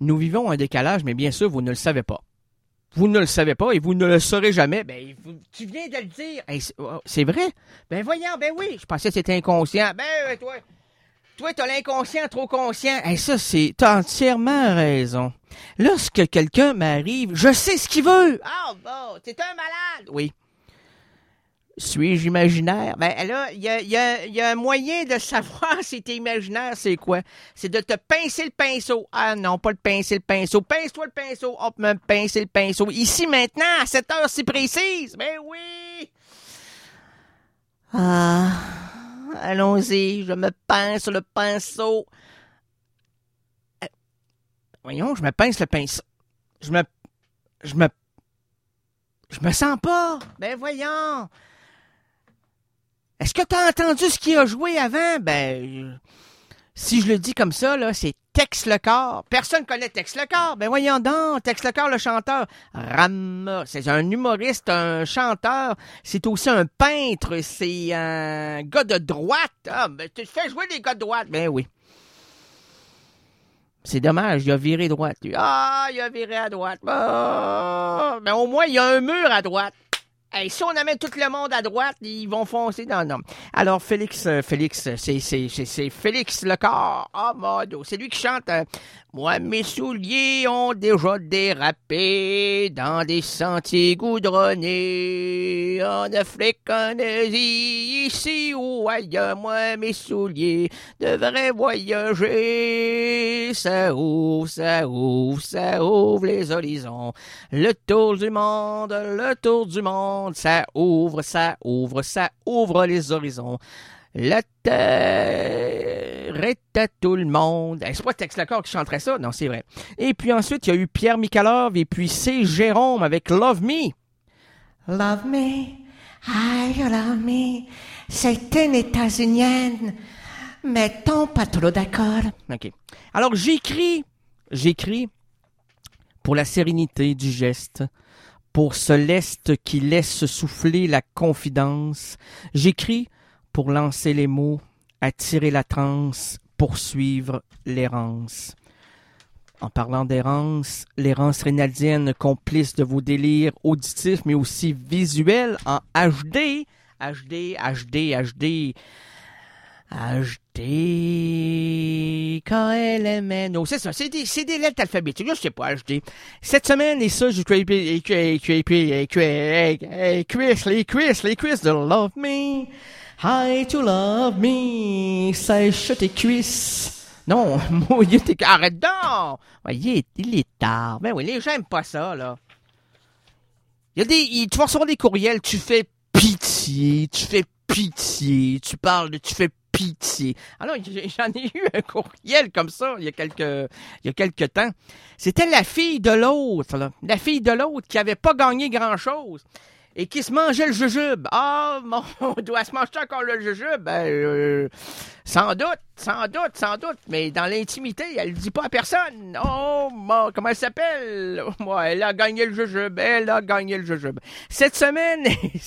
nous vivons un décalage, mais bien sûr, vous ne le savez pas. Vous ne le savez pas et vous ne le saurez jamais. Ben, tu viens de le dire. Hey, c'est vrai? Ben voyons, ben oui. Je pensais que c'était inconscient. Ben, toi, t'as l'inconscient trop conscient. Hey, ça, t'as entièrement raison. Lorsque quelqu'un m'arrive, je sais ce qu'il veut. Ah, bon, t'es un malade. Oui. Suis-je imaginaire? Ben là, il y a un moyen de savoir si t'es imaginaire, c'est quoi? C'est de te pincer le pinceau. Ah non, pas le pincer le pinceau. Pince-toi le pinceau. Hop, me pincer le pinceau. Ici, maintenant, à cette heure si précise. Ben oui! Ah, allons-y, je me pince le pinceau. Voyons, je me pince le pinceau. Je me sens pas. Ben voyons. Est-ce que tu as entendu ce qu'il a joué avant? Ben, si je le dis comme ça, là, c'est Tex Lecor. Personne connaît Tex Lecor. Ben voyons donc, Tex Lecor, le chanteur. Rama, c'est un humoriste, un chanteur. C'est aussi un peintre. C'est un gars de droite. Ah, ben, tu fais jouer des gars de droite. Ben oui. C'est dommage, il a viré droite, lui. Ah, il a viré à droite. Ah, mais au moins, il y a un mur à droite. Hey, si on amène tout le monde à droite, ils vont foncer dans le nom. Alors, Félix, c'est Félix Lecor. Ah, modo. C'est lui qui chante moi, mes souliers ont déjà dérapé dans des sentiers goudronnés. En Afrique, en Asie, ici ou ailleurs, moi, mes souliers devraient voyager. Ça ouvre, ça ouvre, ça ouvre les horizons. Le tour du monde, ça ouvre, ça ouvre, ça ouvre les horizons. La terre est à tout le monde. C'est pas Tex Lecor qui chanterait ça? Non, c'est vrai. Et puis ensuite, il y a eu Pierre Michalov et puis c'est Jérôme avec Love Me. Love me, I love me. C'est une états-unienne. Mettons pas trop d'accord. OK. Alors, j'écris pour la sérénité du geste, pour ce lest qui laisse souffler la confidence. J'écris pour lancer les mots, attirer la transe, poursuivre l'errance. En parlant d'errance, l'errance rénaldienne, complice de vos délires auditifs, mais aussi visuels en HD, KLMN. Oh, c'est ça, c'est des lettres alphabétiques. Là, je sais pas, HD. Cette semaine, et ça, j'ai les quiz de Love Me. Hi to love me. Sèche tes cuisses. Non, mouille tes... Arrête donc! Voyez, il est tard. Ben oui, les gens aiment pas ça, là. Tu vas recevoir des courriels, tu fais pitié, tu fais pitié. Alors, j'en ai eu un courriel comme ça il y a quelques temps. C'était la fille de l'autre, là. La fille de l'autre qui avait pas gagné grand-chose et qui se mangeait le jujube. Ah, on doit se manger encore le jujube? Ben, sans doute. Mais dans l'intimité, elle le dit pas à personne. Oh, comment elle s'appelle? Moi, elle a gagné le jujube. Cette semaine,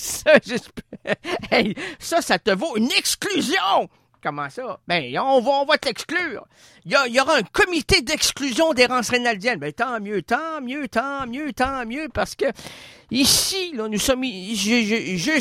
ça te vaut une exclusion. Comment ça? Ben, on va t'exclure. Il y aura un comité d'exclusion d'errance rénaldienne. Ben, tant mieux, parce que ici, là, nous sommes, je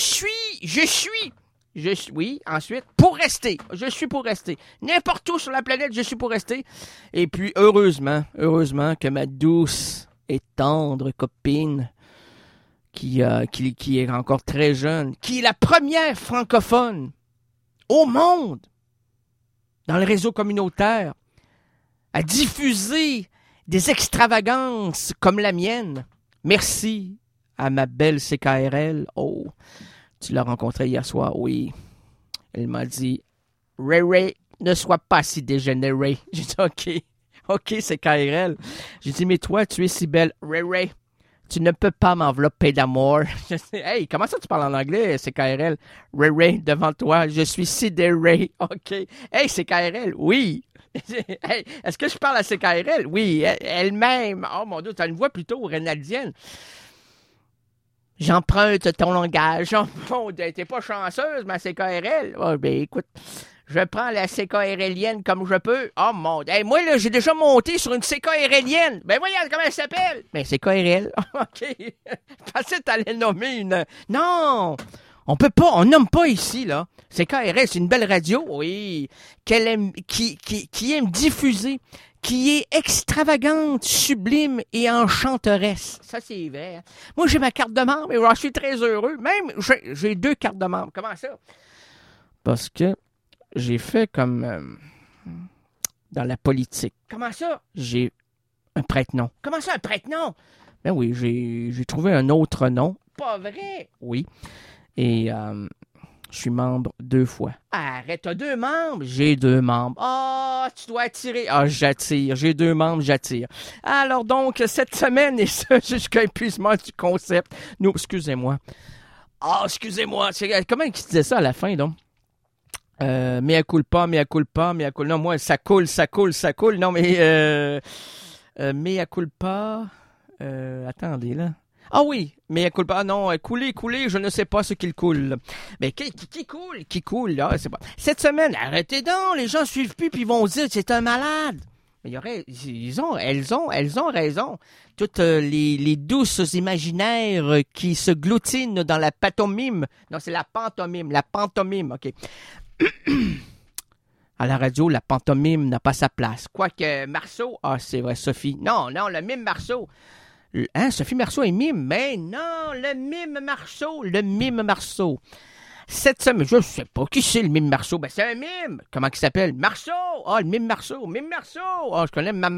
suis, ensuite, pour rester. Je suis pour rester. N'importe où sur la planète, je suis pour rester. Et puis, heureusement que ma douce et tendre copine, qui est encore très jeune, qui est la première francophone au monde, dans le réseau communautaire, à diffuser des extravagances comme la mienne. Merci à ma belle CKRL. Oh, tu l'as rencontrée hier soir, oui. Elle m'a dit, Ray, ne sois pas si dégénéré. J'ai dit, OK, CKRL. J'ai dit, mais toi, tu es si belle. Ray, tu ne peux pas m'envelopper d'amour. Je dis, hey, comment ça tu parles en anglais, CKRL? Ray, devant toi, je suis sidéré. OK. Hey, CKRL, oui. Hey, est-ce que je parle à CKRL? Oui, elle-même. Oh mon Dieu, tu as une voix plutôt rénaldienne. J'emprunte ton langage. Oh, t'es pas chanceuse, ma CKRL. Oh, ben écoute, Je prends la CKRLienne comme je peux. Oh mon Dieu. Hey, moi, là, j'ai déjà monté sur une CKRLienne. Ben voyons comment elle s'appelle. Ben, CKRL. OK. Je pensais que t'allais nommer une... Non! On peut pas, on nomme pas ici, là. CKRL, c'est une belle radio, oui, qu'elle aime, qui aime diffuser, qui est extravagante, sublime et enchanteresse. Ça, c'est vrai. Moi, j'ai ma carte de membre et j'en suis très heureux. Même, j'ai 2 cartes de membre. Comment ça? Parce que j'ai fait comme dans la politique. Comment ça? J'ai un prête-nom. Comment ça, un prête-nom? Ben oui, j'ai trouvé un autre nom. Pas vrai? Oui. Et je suis membre 2 fois. Arrête, t'as 2 membres? J'ai 2 membres. Ah, tu dois attirer. Ah, j'attire. J'ai 2 membres, j'attire. Alors donc, cette semaine, et ça jusqu'à épuisement du concept. Non, excusez-moi. Ah, excusez-moi. Comment il disait ça à la fin, donc? Mea culpa. Non, moi, ça coule. Non, mais mea culpa. Attendez, là. Ah oui, mea culpa. Ah non, couler, je ne sais pas ce qu'il coule. Mais qui coule, là, c'est pas. Cette semaine, arrêtez donc, les gens suivent plus puis ils vont dire c'est un malade. Mais elles ont raison. Toutes les douces imaginaires qui se gloutinent dans la pantomime. Non, c'est la pantomime, OK. À la radio, la pantomime n'a pas sa place. Quoique Marceau, c'est vrai, Sophie. Non, le mime Marceau. Hein, Sophie Marceau est mime? Mais non, le mime Marceau. Cette semaine, je ne sais pas qui c'est le mime Marceau. Ben, c'est un mime. Comment il s'appelle? Marceau. Ah, le mime Marceau. Ah, je connais Mime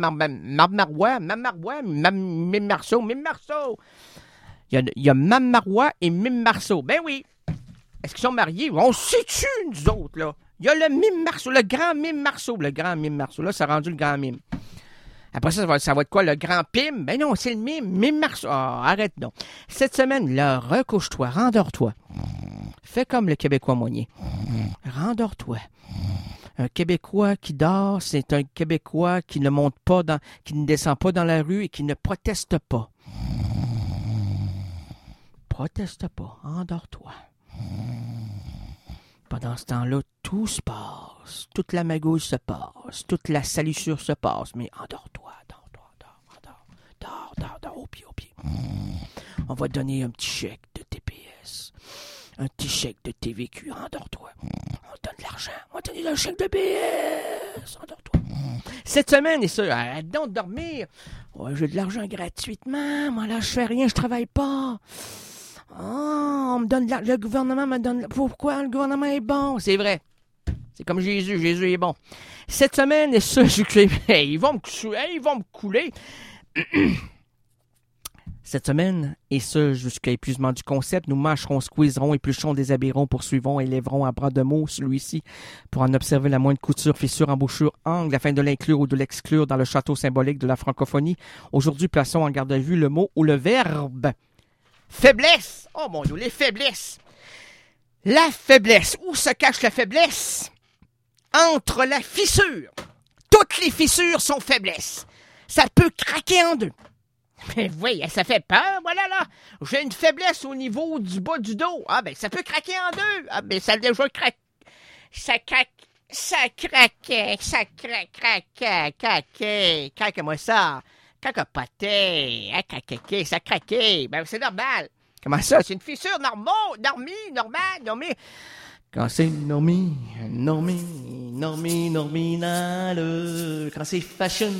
Marceau. Il y a Mame Marois et Mime Marceau. Ben oui. Est-ce qu'ils sont mariés? On se situe, nous autres, là. Il y a le mime Marceau, le grand mime Marceau. Là, ça a rendu le grand mime. Après ça va être quoi, le grand Pim? Ben non, c'est le mime Marceau. Ah, arrête donc. Cette semaine, là, recouche-toi, rendors-toi. Fais comme le Québécois moyen. Rendors-toi. Un Québécois qui dort, c'est un Québécois qui ne monte pas qui ne descend pas dans la rue et qui ne proteste pas. Proteste pas, endors-toi. Pendant ce temps-là, tout se passe. Toute la magouille se passe. Toute la salissure se passe. Mais endors-toi, dors, au pied. On va te donner un petit chèque de TPS. Un petit chèque de TVQ. Endors-toi. On te donne de l'argent. On va te donner un chèque de BS. Endors-toi. Cette semaine, et ça, arrête donc de dormir. Ouais, j'ai de l'argent gratuitement. Moi, là, je fais rien, je travaille pas. On me donne le gouvernement me donne... Pourquoi le gouvernement est bon? C'est vrai. C'est comme Jésus. Jésus est bon. Cette semaine, et ça, ils vont me couler. Cette semaine, et ce jusqu'à épuisement du concept, nous mâcherons, squeezerons, éplucherons, déshabillerons, poursuivrons, élèverons à bras de mots celui-ci pour en observer la moindre couture, fissure, embouchure, angle, afin de l'inclure ou de l'exclure dans le château symbolique de la francophonie. Aujourd'hui, plaçons en garde à vue le mot ou le verbe. Faiblesse! Oh mon Dieu, les faiblesses! La faiblesse. Où se cache la faiblesse? Entre la fissure. Toutes les fissures sont faiblesses. Ça peut craquer en deux. Mais oui, ça fait peur, voilà là. J'ai une faiblesse au niveau du bas du dos. Ah ben, ça peut craquer en deux. Ah ben, ça a déjà craqué. Craque-moi ça. Craque-poté. Ça craquait. Ben, c'est normal. Comment ça? C'est une fissure normale. Quand c'est norminal, quand c'est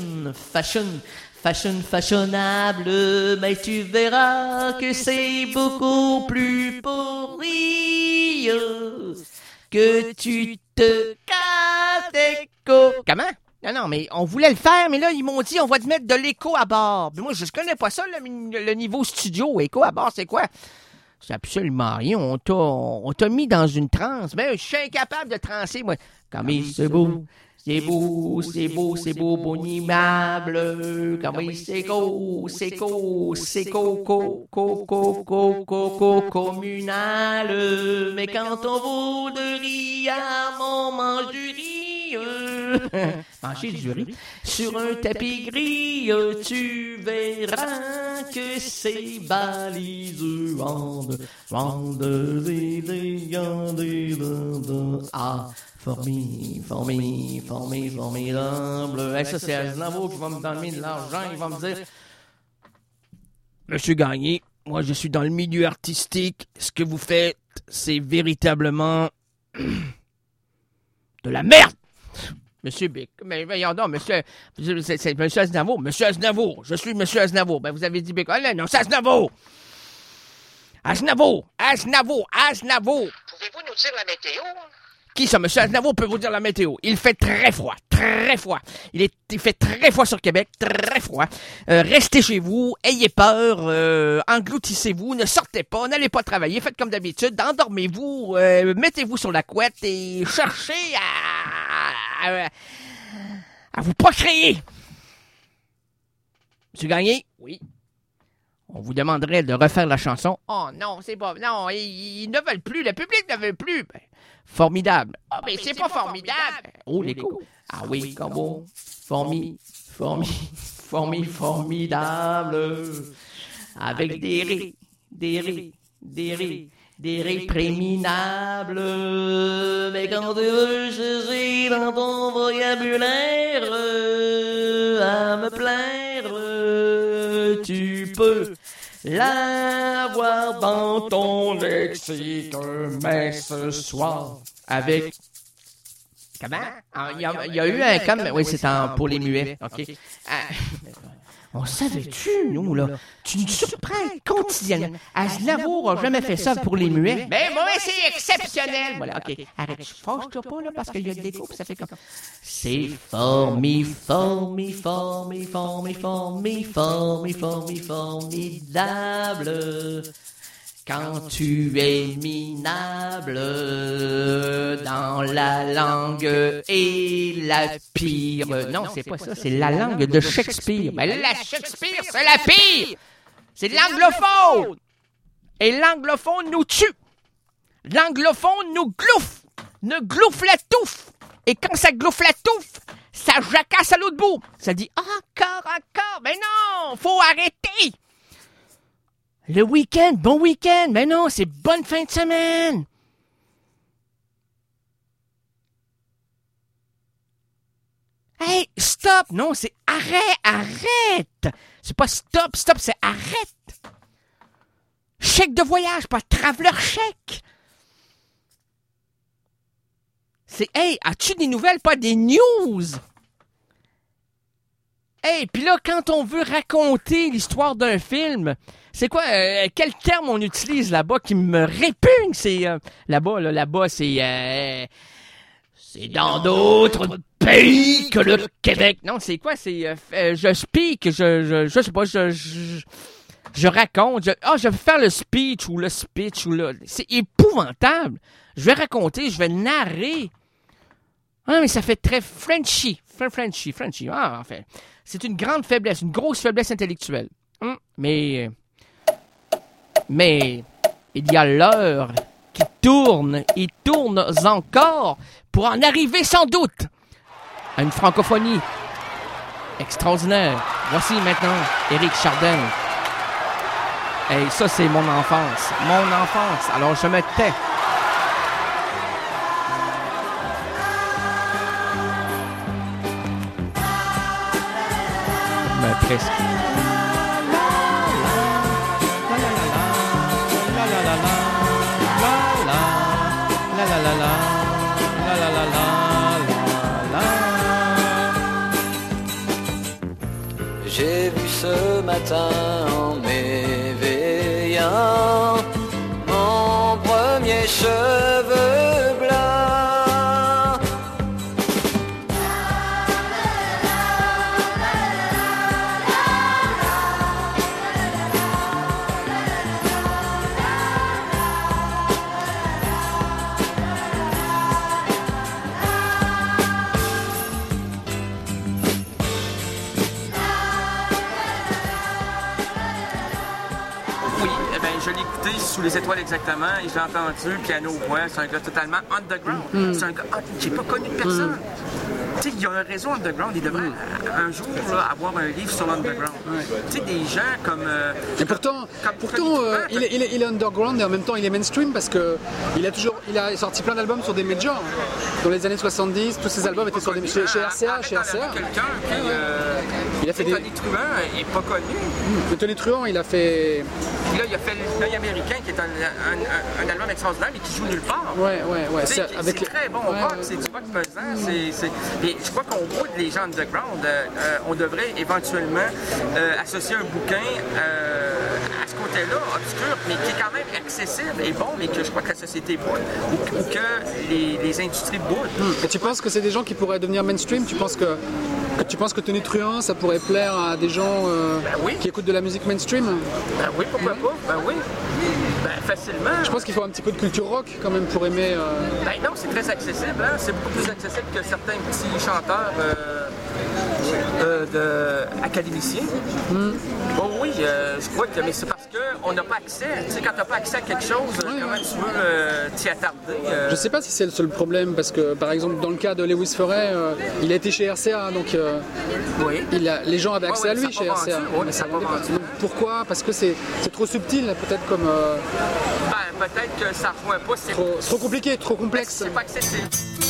fashionable, mais tu verras que c'est beaucoup plus pourri que tu te casses l'écho. Comment? Non, mais on voulait le faire, mais là, ils m'ont dit, on va te mettre de l'écho à bord. Mais moi, je connais pas ça, le niveau studio. Écho à bord, c'est quoi? C'est absolument rien. On t'a mis dans une transe. Mais je suis incapable de transer, moi. Comme c'est beau, bon immeuble. Comme c'est communal. Mais quand on voudrait à mon mange du riz, manger du riz sur un tapis gris, tu verras que c'est baliseux. formidable. Hey, ça, c'est Aznavour qui va me donner de l'argent. Il va me dire, Monsieur Gagné, moi, je suis dans le milieu artistique. Ce que vous faites, c'est véritablement de la merde. Monsieur Bic, mais voyons donc, c'est Monsieur Aznavour. Monsieur Aznavour, je suis Monsieur Aznavour. Ben, vous avez dit Bic. Ah, non, c'est Aznavour. Aznavour. Pouvez-vous nous dire la météo? Qui ça, Monsieur Aznavour peut vous dire la météo? Il fait très froid, très froid. Il fait très froid sur Québec, très froid. Restez chez vous, ayez peur, engloutissez-vous, ne sortez pas, n'allez pas travailler, faites comme d'habitude, endormez-vous, mettez-vous sur la couette et cherchez à vous procréer. Monsieur Gagné? Oui. On vous demanderait de refaire la chanson. Oh non, c'est pas... Non, ils ne veulent plus, le public ne veut plus. Ben, formidable. Ah, mais c'est pas formidable. Oh, l'écho. Ah oui, combo. Formidable. Avec des rires préminables. Mais quand tu veux chercher dans ton vocabulaire à me plaire, tu peux l'avoir dans ton lexique, mais ce soir, avec... Comment? Il y a eu un comme... Oui, c'est pour les muets. OK. On savait-tu, nous, là? Tu nous surprends quotidiennement. Aznavour n'a jamais fait ça pour les muets. Mais moi, c'est exceptionnel. Voilà, OK. Arrête, fâche-toi pas, là, parce qu'il y a des coups, ça fait comme... C'est formidable quand tu es minable dans la langue et la pire. Non, c'est pas ça, c'est la langue de Shakespeare. Mais la Shakespeare, c'est la pire! C'est de l'anglophone! Et l'anglophone nous tue! L'anglophone nous glouffe la touffe! Et quand ça glouffe la touffe, ça jacasse à l'autre bout! Ça dit encore! Mais non! Faut arrêter! Le week-end, bon week-end! Mais non, c'est bonne fin de semaine! Hey, stop! Non, c'est arrête! C'est pas stop, c'est arrête! Chèque de voyage, pas traveler chèque! C'est, hey, as-tu des nouvelles, pas des news? Hey, puis là, quand on veut raconter l'histoire d'un film, c'est quoi, quel terme on utilise là-bas qui me répugne? C'est, là-bas, c'est dans d'autres pays que le Québec. Non, c'est quoi? C'est, je speak, je sais pas, je raconte, je vais faire le speech, c'est épouvantable. Je vais raconter, je vais narrer. Ah, mais ça fait très Frenchy. Ah, en fait. C'est une grande faiblesse, une grosse faiblesse intellectuelle. Mais il y a l'heure qui tourne et tourne encore pour en arriver sans doute à une francophonie extraordinaire. Voici maintenant Éric Chardin. Et ça, c'est mon enfance. Alors, je me tais. Mais presque. J'ai vu ce matin en m'éveillant mon premier cheveu blanc. Je l'ai écouté sous les étoiles exactement et je l'ai entendu piano voix. C'est un gars totalement underground. C'est un gars j'ai pas connu de personne. Tu sais, il y a un réseau underground. Il devrait un jour là, avoir un livre sur l'underground. Tu sais, des gens comme... Et pourtant, il est underground et en même temps il est mainstream parce que il a sorti plein d'albums sur des majors. Dans les années 70, tous ses albums étaient sur des chez RCA. Quelqu'un Il a fait Tony Truant est pas connu. Le Tony Truant, il a fait... Puis là, il a fait L'œil américain, qui est un album extraordinaire, mais qui joue nulle part. Ouais. C'est très bon rock, c'est du rock pesant. Et je crois qu'on voit les gens underground, on devrait éventuellement associer un bouquin à ce côté-là, obscur, mais qui est quand même accessible et bon, mais que je crois que la société boude ou que les industries boudent. Et tu penses que c'est des gens qui pourraient devenir mainstream? Tu penses que Tony Truant, ça pourrait plaire à des gens qui écoutent de la musique mainstream? Ben oui, pourquoi pas? Ben oui. Ben facilement. Je pense qu'il faut un petit peu de culture rock quand même pour aimer... Ben non, c'est très accessible. Hein? C'est beaucoup plus accessible que certains petits chanteurs académiciens. Oh oui, je crois que... Mais c'est parce qu'on n'a pas accès. Tu sais, quand tu n'as pas accès à quelque chose, comment tu veux t'y attarder? Je sais pas si c'est le seul problème, parce que par exemple dans le cas de Lewis Ferret, il a été chez RCA, donc les gens avaient accès à lui chez RCA. Donc, pourquoi? Parce que c'est trop subtil, peut-être comme... Ben, peut-être que ça rejoint pas. C'est trop compliqué, trop complexe. C'est pas accessible.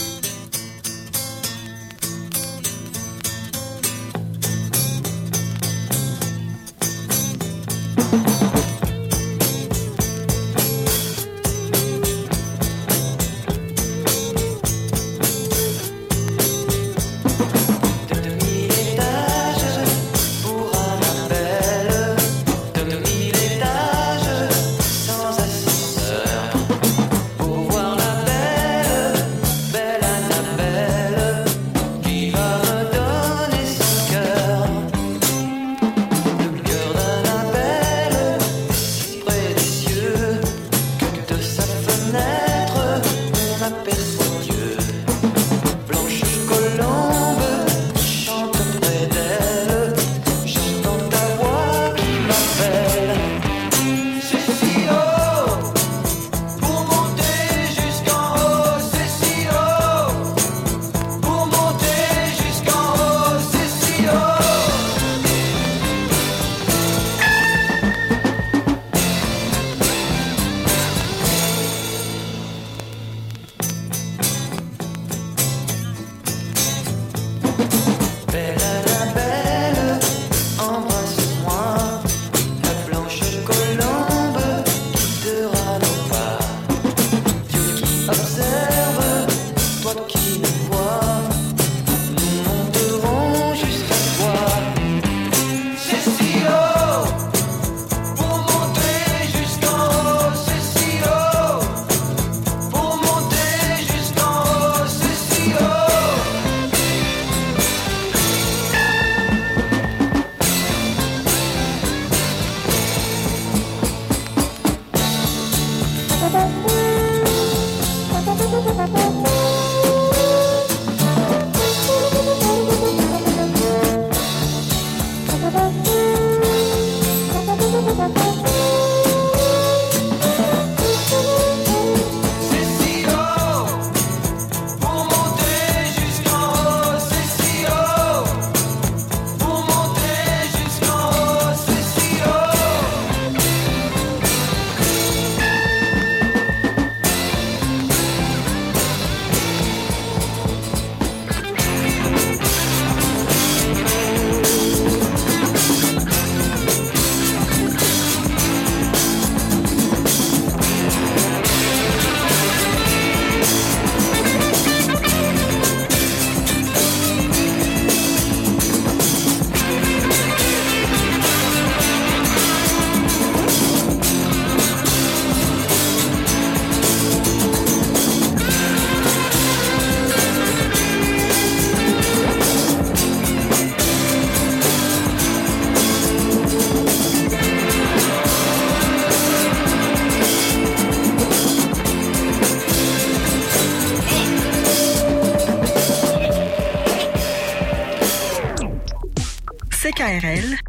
CKRL,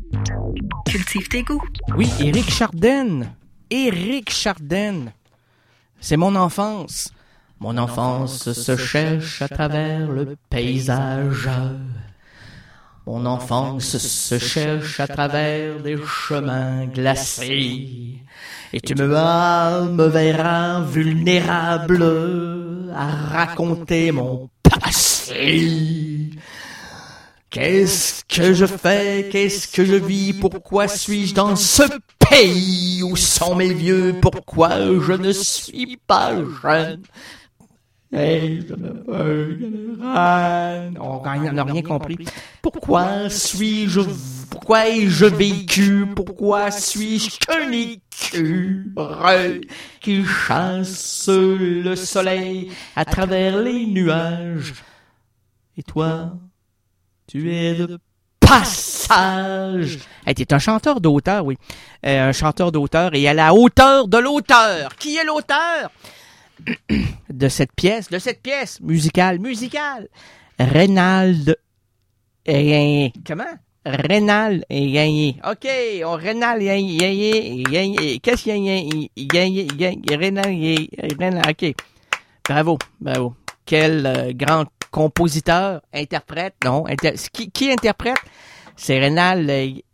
cultive tes goûts. Oui, Éric Chardin. C'est mon enfance. Mon enfance se cherche à travers le paysage. Mon enfance se cherche à travers des chemins glacés. Et tu me verras vulnérable à raconter mon passé. Qu'est-ce que je fais? Qu'est-ce que je vis? Pourquoi suis-je dans ce pays? Où sont mes vieux? Pourquoi je ne suis pas jeune? Hey, je me veux général. On n'a rien compris. Pourquoi ai-je vécu? Pourquoi suis-je qu'un écureuil qui chasse le soleil à travers les nuages? Et toi, tu es de passage. Hey, t'es un chanteur d'auteur, oui. Un chanteur d'auteur et à la hauteur de l'auteur. Qui est l'auteur? De cette pièce musicale. Reynald et comment? Reynald et Gagné. OK, on Reynald et Gagné. Qu'est-ce qu'il y a? Reynald, OK. Bravo. Quel grand compositeur, interprète, non, qui interprète? C'est Reynald,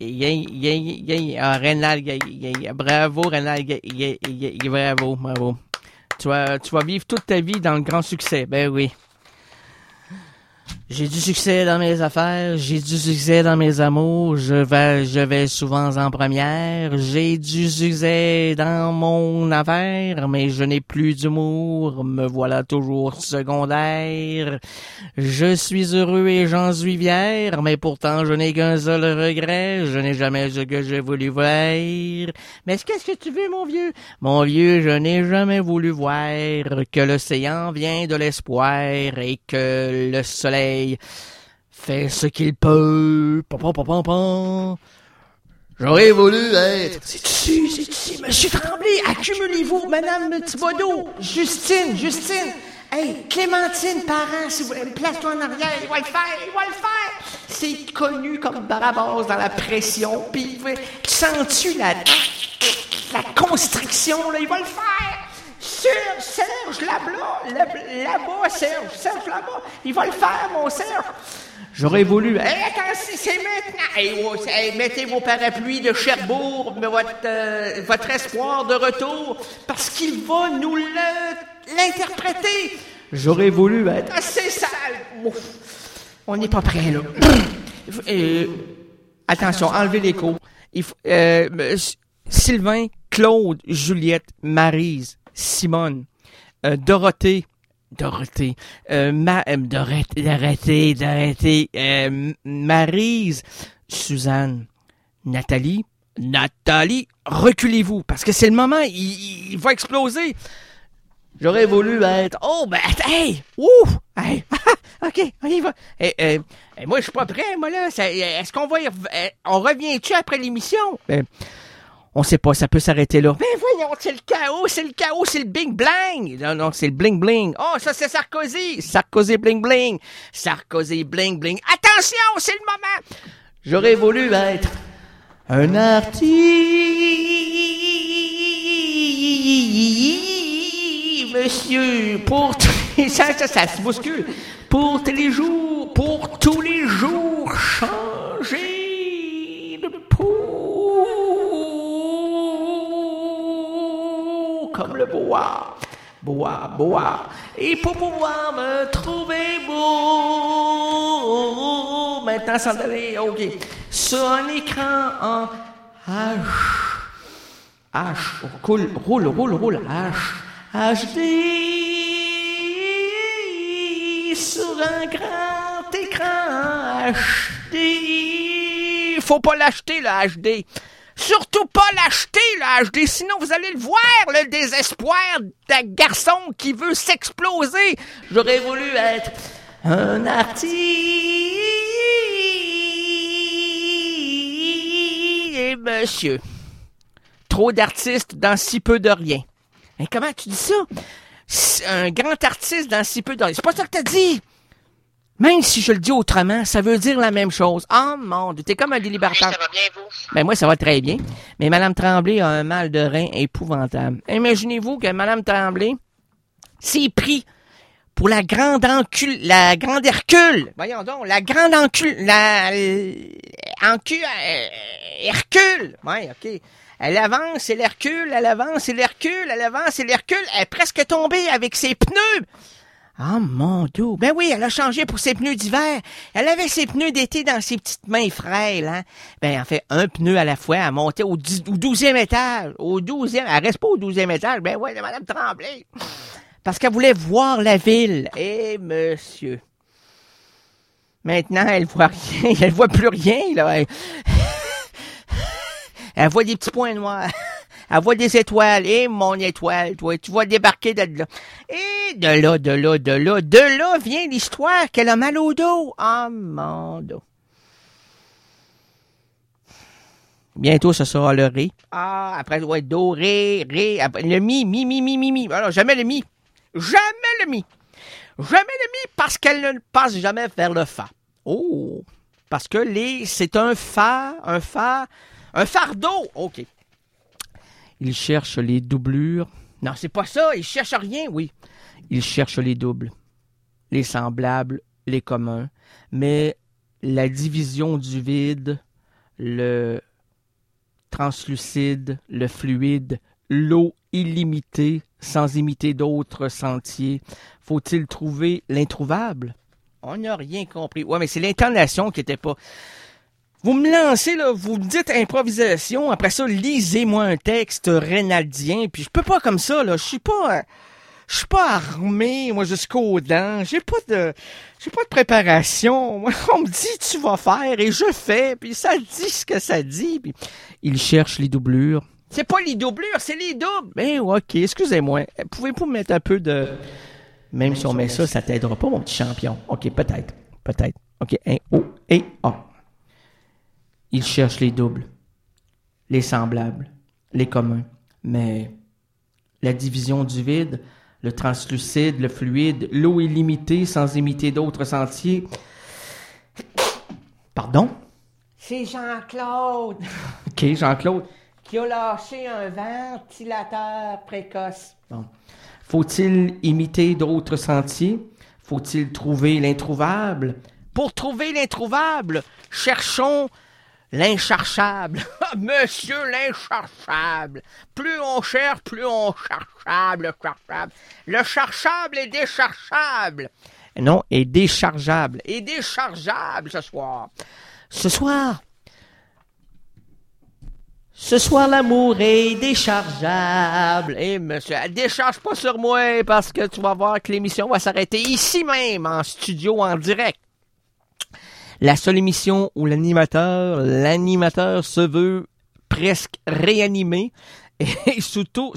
Reynald, bravo, Reynald, bravo. Tu vas vivre toute ta vie dans le grand succès. Ben oui. J'ai du succès dans mes affaires, j'ai du succès dans mes amours, je vais souvent en première, j'ai du succès dans mon affaire, mais je n'ai plus d'humour, me voilà toujours secondaire. Je suis heureux et j'en suis fier, mais pourtant je n'ai qu'un seul regret, je n'ai jamais ce que j'ai voulu voir. Mais qu'est-ce que tu veux, mon vieux? Mon vieux, je n'ai jamais voulu voir que l'océan vient de l'espoir et que le soleil fait ce qu'il peut. J'aurais voulu être... C'est ici, Monsieur Tremblay, accumulez-vous, Madame Thibodeau, Justine. Hey, Clémentine, parent, si vous voulez, place-toi en arrière, il va le faire. C'est connu comme Barabas dans la pression, puis sens-tu la constriction, là, il va le faire. Serge, là-bas, Serge, là-bas. Il va le faire, mon Serge. J'aurais voulu... attends, c'est maintenant. Mettez vos parapluies de Cherbourg, votre espoir de retour, parce qu'il va nous l'interpréter. J'aurais voulu être assez sale. Ouf. On n'est pas prêt, là. Attention, enlevez l'écho. Sylvain, Claude, Juliette, Maryse, Simone, Dorothée, Maryse, Suzanne, Nathalie, reculez-vous, parce que c'est le moment, il va exploser. J'aurais voulu être, OK, on y va. Moi, je suis pas prêt, moi, là. Est-ce qu'on va on revient-tu après l'émission? On sait pas, ça peut s'arrêter là. Mais voyons, c'est le chaos, c'est le bling-bling. Non, c'est le bling-bling. Oh, ça, c'est Sarkozy. Sarkozy bling-bling. Attention, c'est le moment. J'aurais voulu être un artiste, monsieur, pour ça se bouscule. Pour tous les jours, changer de peau. Comme le bois, et pour pouvoir me trouver beau, maintenant sans aller, OK, sur un écran en roule, HD, sur un grand écran HD, faut pas l'acheter le HD. Surtout pas l'acheter, le HD, sinon vous allez le voir, le désespoir d'un garçon qui veut s'exploser. J'aurais voulu être un artiste, et monsieur. Trop d'artistes dans si peu de rien. Mais comment tu dis ça? Un grand artiste dans si peu de rien. C'est pas ça que t'as dit. Même si je le dis autrement, ça veut dire la même chose. Oh mon Dieu, t'es comme un délibérateur. Oui, ça va bien, vous? Ben moi, ça va très bien. Mais Mme Tremblay a un mal de rein épouvantable. Imaginez-vous que Mme Tremblay, s'est pris pour la grande Hercule. Voyons donc, la grande Hercule. Ouais, OK. Elle avance et l'Hercule, elle avance et l'Hercule, elle avance et l'Hercule. Elle est presque tombée avec ses pneus. Ah, mon Dieu. Ben oui, elle a changé pour ses pneus d'hiver. Elle avait ses pneus d'été dans ses petites mains frêles, hein. Ben, en fait, un pneu à la fois. Elle montait au 12e étage. Au 12e. Elle reste pas au 12e étage. Ben ouais, Madame Tremblay. Parce qu'elle voulait voir la ville. Eh, monsieur. Maintenant, elle voit rien. Elle voit plus rien, là. Elle voit des petits points noirs. Elle voit des étoiles. Et mon étoile, toi, tu vas débarquer de là. Et de là vient l'histoire qu'elle a mal au dos. Ah, mon dos. Bientôt, ce sera le ré. Ah, après, ouais, do, ré, après, le mi. Alors, jamais le mi. Parce qu'elle ne passe jamais vers le fa. Oh. Parce que c'est un fardeau. OK. Il cherche les doublures. Non, c'est pas ça. Il cherche rien, oui. Il cherche les doubles, les semblables, les communs. Mais la division du vide, le translucide, le fluide, l'eau illimitée, sans imiter d'autres sentiers. Faut-il trouver l'introuvable? On n'a rien compris. Ouais, mais c'est l'intonation qui était pas... Vous me lancez, là, vous me dites improvisation, après ça, lisez-moi un texte rénaldien, puis je peux pas comme ça, là, je suis pas armé, moi, jusqu'aux dents, j'ai pas de préparation, moi, on me dit, tu vas faire, et je fais, puis ça dit ce que ça dit, puis il cherche les doublures. C'est pas les doublures, c'est les doubles! Ben, OK, excusez-moi, pouvez-vous mettre un peu de... Même si on met ça, ça t'aidera pas, mon petit champion. OK, peut-être. OK, un O et A. Il cherche les doubles, les semblables, les communs. Mais la division du vide, le translucide, le fluide, l'eau illimitée sans imiter d'autres sentiers. Pardon? C'est Jean-Claude. OK, Jean-Claude. Qui a lâché un ventilateur précoce. Bon. Faut-il imiter d'autres sentiers? Faut-il trouver l'introuvable? Pour trouver l'introuvable, cherchons l'incherchable. Monsieur l'incherchable. Plus on cherche, plus on cherchable. Le cherchable est déchargeable. Non, est déchargeable. Et déchargeable ce soir. Ce soir, l'amour est déchargeable. Eh, monsieur, décharge pas sur moi parce que tu vas voir que l'émission va s'arrêter ici même, en studio, en direct. La seule émission où l'animateur se veut presque réanimé et surtout,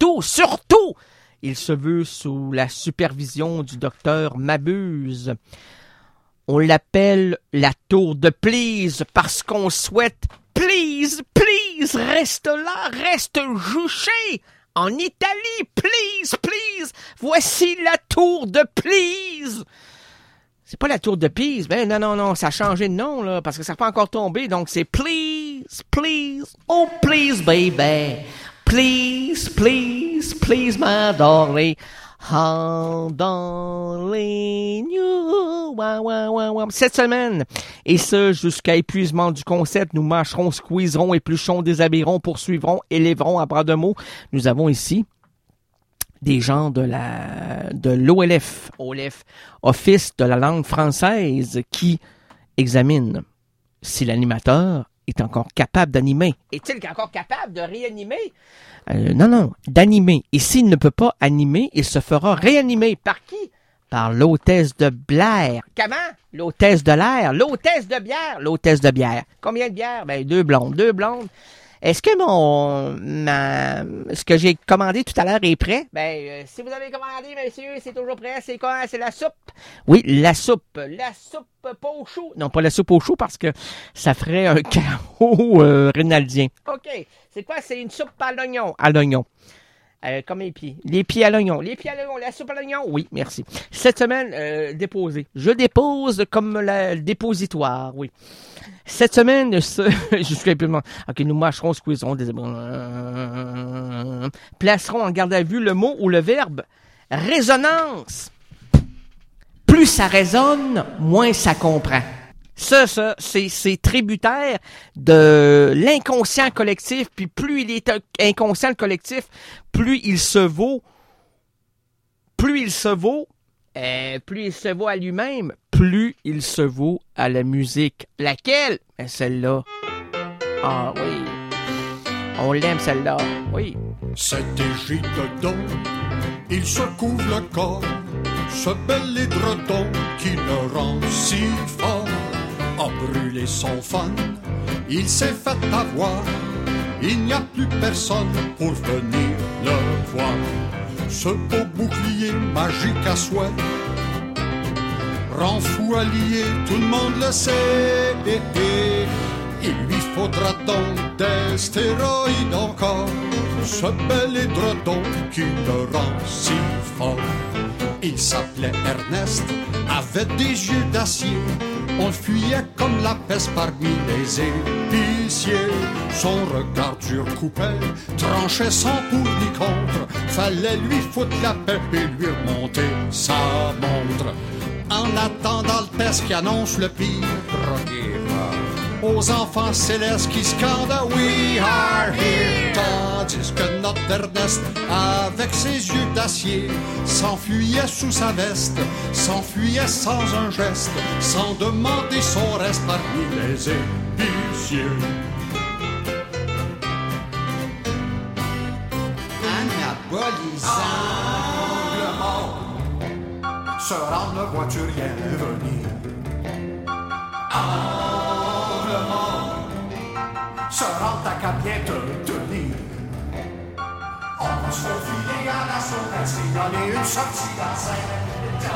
il se veut sous la supervision du docteur Mabuse. On l'appelle la tour de Please parce qu'on souhaite please, reste là, reste juché. En Italie, please. Voici la tour de Please. C'est pas la tour de Pise. Ben non, ça a changé de nom, là, parce que ça n'a pas encore tombé. Donc, c'est please. Oh, please, baby. Please, my darling. Oh, darling, you. Cette semaine, et ce, jusqu'à épuisement du concept, nous mâcherons, squeezerons, éplucherons, déshabillerons, poursuivrons, élèverons à bras de mots. Nous avons ici des gens de l'OLF, Office de la langue française, qui examinent si l'animateur est encore capable d'animer. Est-il encore capable de réanimer? Non, d'animer. Et s'il ne peut pas animer, il se fera réanimer. Par qui? Par l'hôtesse de Blair. Comment? L'hôtesse de l'air. L'hôtesse de bière. Combien de bières? Ben, deux blondes. Est-ce que ce que j'ai commandé tout à l'heure est prêt? Ben, si vous avez commandé, monsieur, c'est toujours prêt. C'est quoi? C'est la soupe? Oui, la soupe. La soupe pas au chaud. Non, pas la soupe au chaud parce que ça ferait un chaos rénaldien. OK. C'est quoi? C'est une soupe à l'oignon. À l'oignon. Comme les pieds. Les pieds à l'oignon. La soupe à l'oignon. Oui, merci. Cette semaine, déposé. Je dépose comme le dépositoire, oui. Cette semaine, jusqu'à épuisement. OK, nous mâcherons, squeezerons, placerons en garde à vue le mot ou le verbe Résonance. Plus ça résonne, moins ça comprend. Ça, c'est tributaire de l'inconscient collectif, puis plus il est inconscient le collectif, plus il se vaut à lui-même, plus il se vaut à la musique. Laquelle? Ben celle-là. Ah oui. On l'aime celle-là, oui. Cet égypte il se couvre le corps, ce bel édredon qui le rend si fort. A brûlé son fun, il s'est fait avoir, il n'y a plus personne pour venir le voir. Ce beau bouclier magique à souhait rend fou à lier, tout le monde le sait. Il lui faudra donc des stéroïdes encore, ce bel édredon qui le rend si fort. Il s'appelait Ernest, avait des yeux d'acier, on fuyait comme la peste parmi les épiciers. Son regard dur coupait, tranchait sans pour ni contre, fallait lui foutre la paix et lui remonter sa montre. En attendant le test qui annonce le pire, aux enfants célestes qui scandent We are here, tandis que notre Ernest, avec ses yeux d'acier, s'enfuyait sous sa veste, s'enfuyait sans un geste, sans demander son reste parmi les épiciers. Anabolisant le monde, se rend ne vois-tu rien venir. Se rend à qu'à bien te tenir. On va se filer à la sauvagerie, donner une sortie à scène.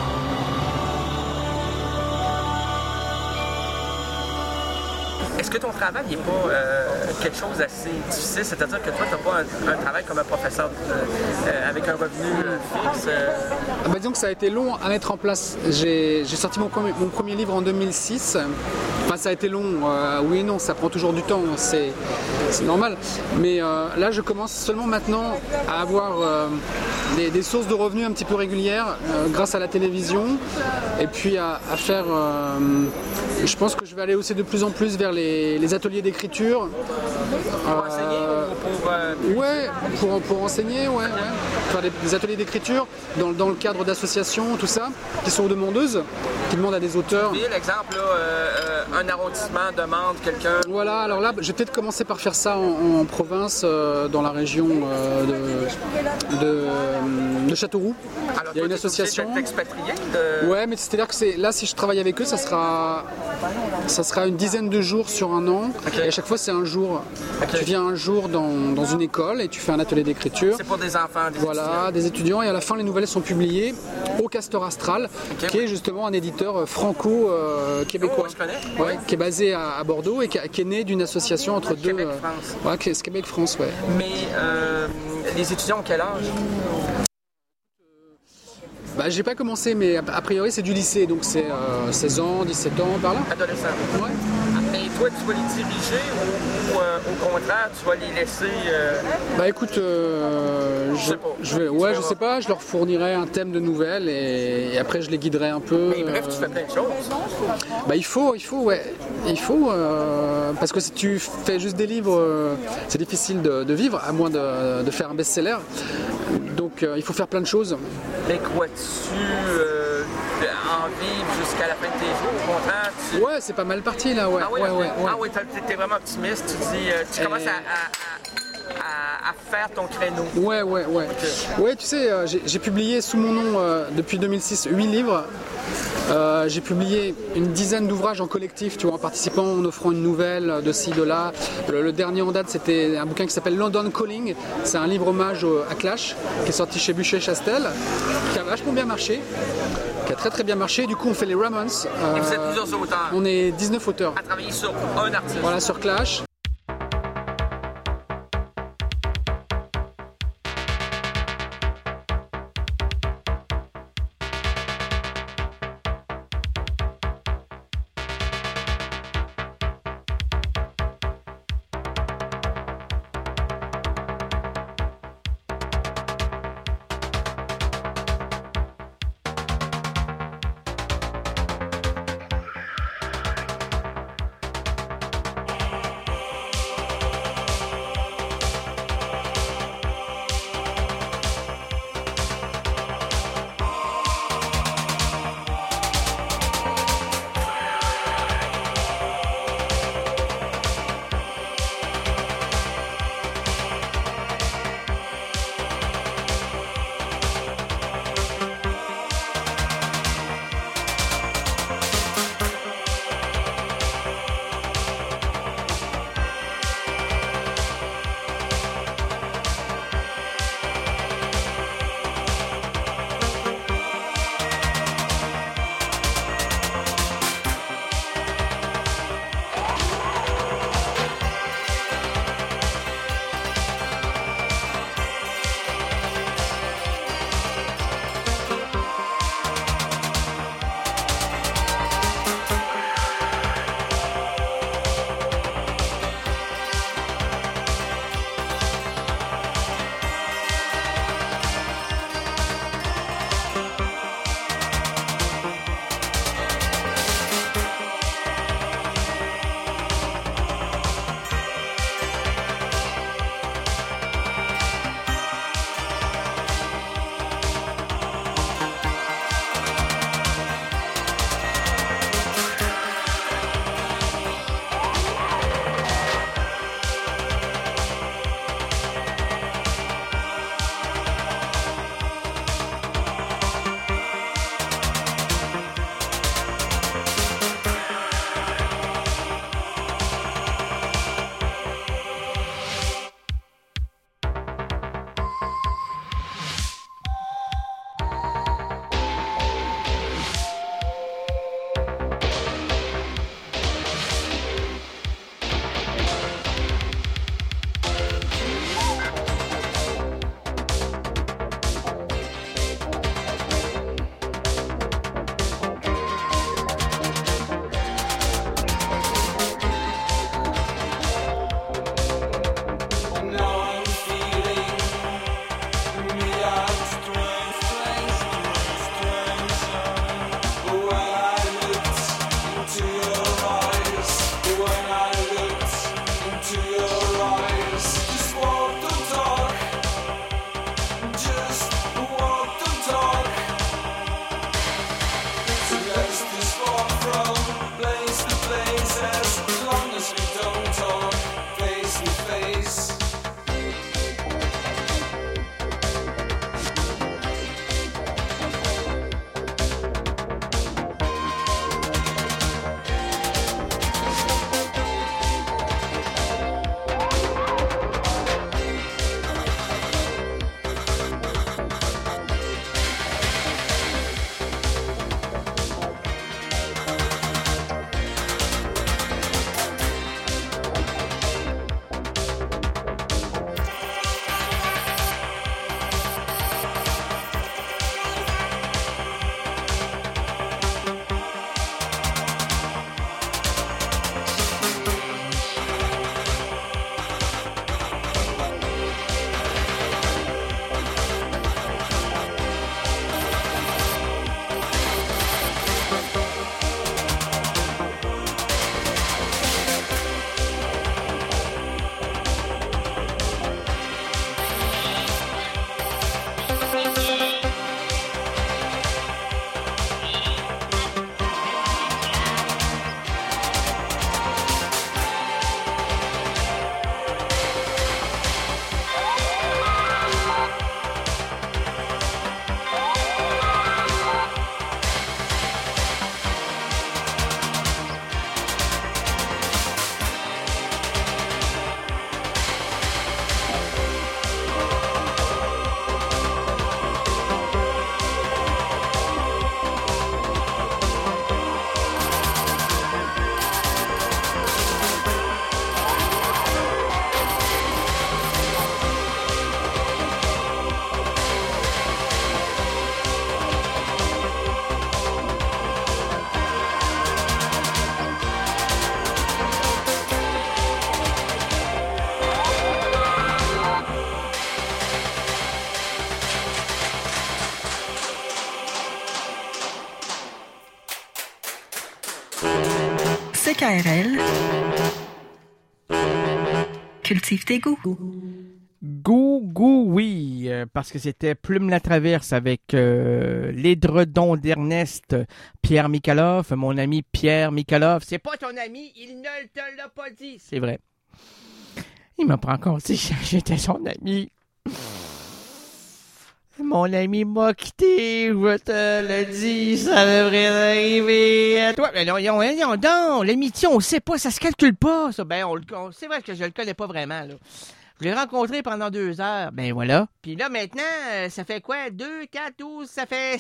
Est-ce que ton travail n'est pas quelque chose d'assez difficile? C'est-à-dire que toi, tu n'as pas un travail comme un professeur avec un revenu fixe? Disons que ça a été long à mettre en place. J'ai sorti mon premier livre en 2006. Enfin, ça a été long, oui et non, ça prend toujours du temps, c'est normal. Mais là, je commence seulement maintenant à avoir des sources de revenus un petit peu régulières grâce à la télévision. Et puis à faire... je pense que je vais aller aussi de plus en plus vers les ateliers d'écriture. Pour enseigner ou pour... Ouais, pour enseigner, ouais. Faire des ateliers d'écriture dans le cadre d'associations, tout ça, qui sont demandeuses, qui demandent à des auteurs. Vous voyez l'exemple, un arrondissement demande quelqu'un... Voilà, alors là, je vais peut-être commencer par faire ça en province, dans la région de Châteauroux. Alors, il y a une association. Expatrié Ouais, mais c'est-à-dire que là, si je travaille avec eux, ça sera une dizaine de jours sur un an. Okay. Et à chaque fois, c'est un jour. Okay. Tu viens un jour dans une école et tu fais un atelier d'écriture. C'est pour des enfants, des étudiants. Et à la fin, les nouvelles sont publiées au Castor Astral, qui est justement un éditeur franco-québécois. Je connais. Ouais, qui est basé à Bordeaux et qui est né d'une association entre deux. Québec-France. C'est Québec-France, ouais. Mais les étudiants ont quel âge? J'ai pas commencé, mais a priori c'est du lycée, donc c'est 16 ans, 17 ans, par là. Adolescent. Ouais. Et toi, tu vas les diriger ou au contraire, tu vas les laisser... Écoute, je sais pas, je leur fournirai un thème de nouvelles et après je les guiderai un peu. Mais bref, tu fais plein de choses. Il faut, parce que si tu fais juste des livres, c'est difficile de vivre, à moins de faire un best-seller. Donc il faut faire plein de choses. Mais crois-tu en vivre jusqu'à la fin de tes jours, au contraire? Ouais, c'est pas mal parti là, ouais. Ah oui, Ah oui, t'es vraiment optimiste, tu commences à faire ton créneau. Ouais. Okay. Ouais, tu sais, j'ai publié sous mon nom depuis 2006 8 livres. J'ai publié une dizaine d'ouvrages en collectif, tu vois, en participant, en offrant une nouvelle de ci, de là. Le dernier en date, c'était un bouquin qui s'appelle London Calling. C'est un livre hommage à Clash, qui est sorti chez Buchet-Chastel, qui a vachement bien marché, qui a très très bien marché. Du coup, on fait les Ramones. Et vous êtes plusieurs auteurs? On est 19 auteurs. À travailler sur un artiste? Voilà, sur Clash. KRL. Cultive tes goûts. Goût, oui, parce que c'était Plume la Traverse avec l'édredon d'Ernest Pierre Michalov, mon ami Pierre Michalov. C'est pas ton ami, il ne te l'a pas dit. C'est vrai. Il m'a pas encore dit que j'étais son ami. Mon ami m'a quitté, je te le dis, ça devrait arriver à toi. Mais non, donc, l'amitié, on sait pas, ça se calcule pas, ça. Ben, c'est vrai que je le connais pas vraiment, là. Je l'ai rencontré pendant 2 heures. Ben voilà. Puis là, maintenant, ça fait quoi? 2, 4, 12, ça fait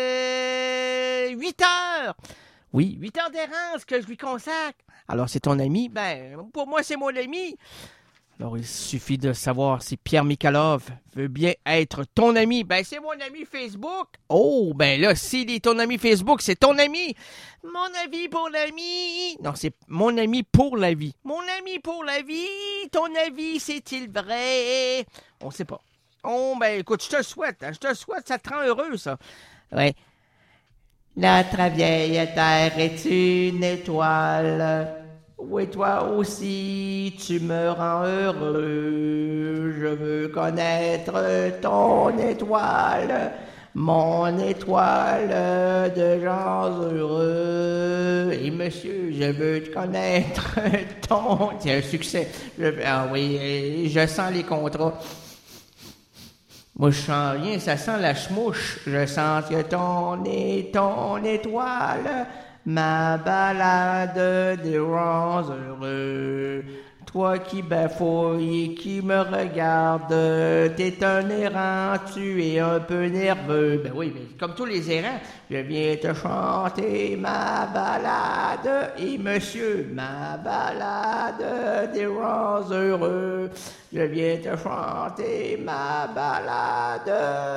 8 heures. Oui, 8 heures d'errance que je lui consacre. Alors, c'est ton ami? Ben, pour moi, c'est mon ami. Alors, il suffit de savoir si Pierre Michalov veut bien être ton ami. Ben, c'est mon ami Facebook. Oh, ben là, s'il est ton ami Facebook, c'est ton ami. Mon ami pour l'ami. Non, c'est mon ami pour la vie. Mon ami pour la vie. Ton avis, c'est-il vrai? On sait pas. Oh, ben, écoute, je te le souhaite. Je te le souhaite, ça te rend heureux, ça. Ouais. Notre vieille terre est une étoile. Oui, toi aussi, tu me rends heureux. Je veux connaître ton étoile, mon étoile de gens heureux. Et monsieur, je veux te connaître ton... C'est un succès. Ah oui, je sens les contrats. Moi, je sens rien, ça sent la chmouche. Je sens que ton étoile... Ma balade des rangs heureux, toi qui bafouilles et qui me regardes, t'es un errant, tu es un peu nerveux. Ben oui, mais comme tous les errants, je viens te chanter ma balade, et monsieur, ma balade des rangs heureux. Je viens te chanter ma balade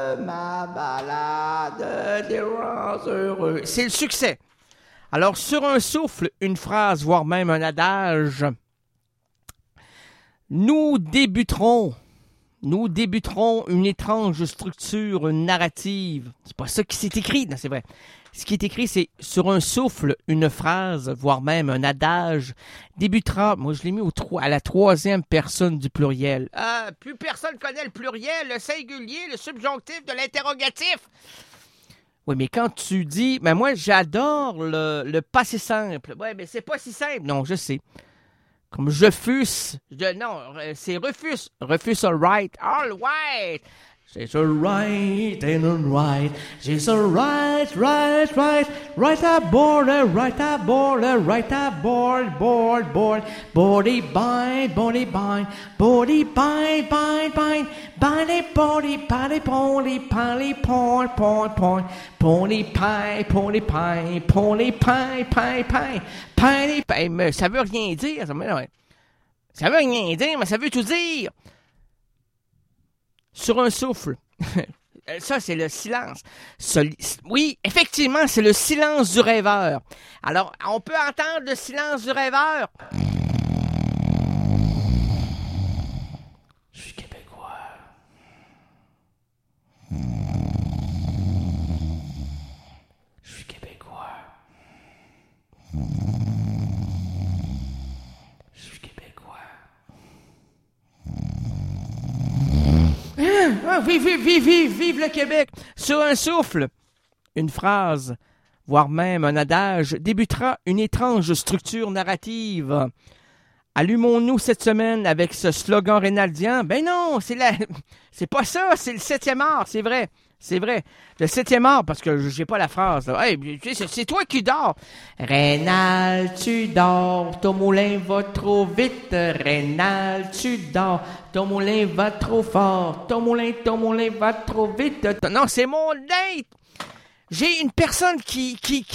des rangs heureux. C'est le succès. Alors, sur un souffle, une phrase, voire même un adage, nous débuterons une étrange structure narrative. C'est pas ça qui s'est écrit, non, c'est vrai. Ce qui est écrit, c'est sur un souffle, une phrase, voire même un adage, débutera, moi je l'ai mis à la 3e personne du pluriel. Plus personne connaît le pluriel, le singulier, le subjonctif de l'interrogatif. Oui, mais quand tu dis... Mais moi, j'adore le passé simple. Oui, mais c'est pas si simple. Non, je sais. Comme je fus... Non, c'est refus. Refus, all right. All right. She's all right and all right. She's all right. Right aboard, right aboard, right aboard, board. Body bind. Body bind. Body pony, mais ça veut rien dire. Ça veut rien dire, mais ça veut tout dire. Sur un souffle. Ça, c'est le silence. Oui, effectivement, c'est le silence du rêveur. Alors, on peut entendre le silence du rêveur. Je suis québécois. Je suis québécois. Je suis québécois. Vive le Québec! Sur un souffle, une phrase, voire même un adage, débutera une étrange structure narrative. Allumons-nous cette semaine avec ce slogan rénaldien? Ben non, c'est pas ça, c'est le 7e art, c'est vrai. C'est vrai. Le 7e art, parce que j'ai pas la phrase. Hey, c'est toi qui dors. Rénal, tu dors, ton moulin va trop vite. Rénal, tu dors, ton moulin va trop fort. Ton moulin va trop vite. Non, c'est mon date. J'ai une personne qui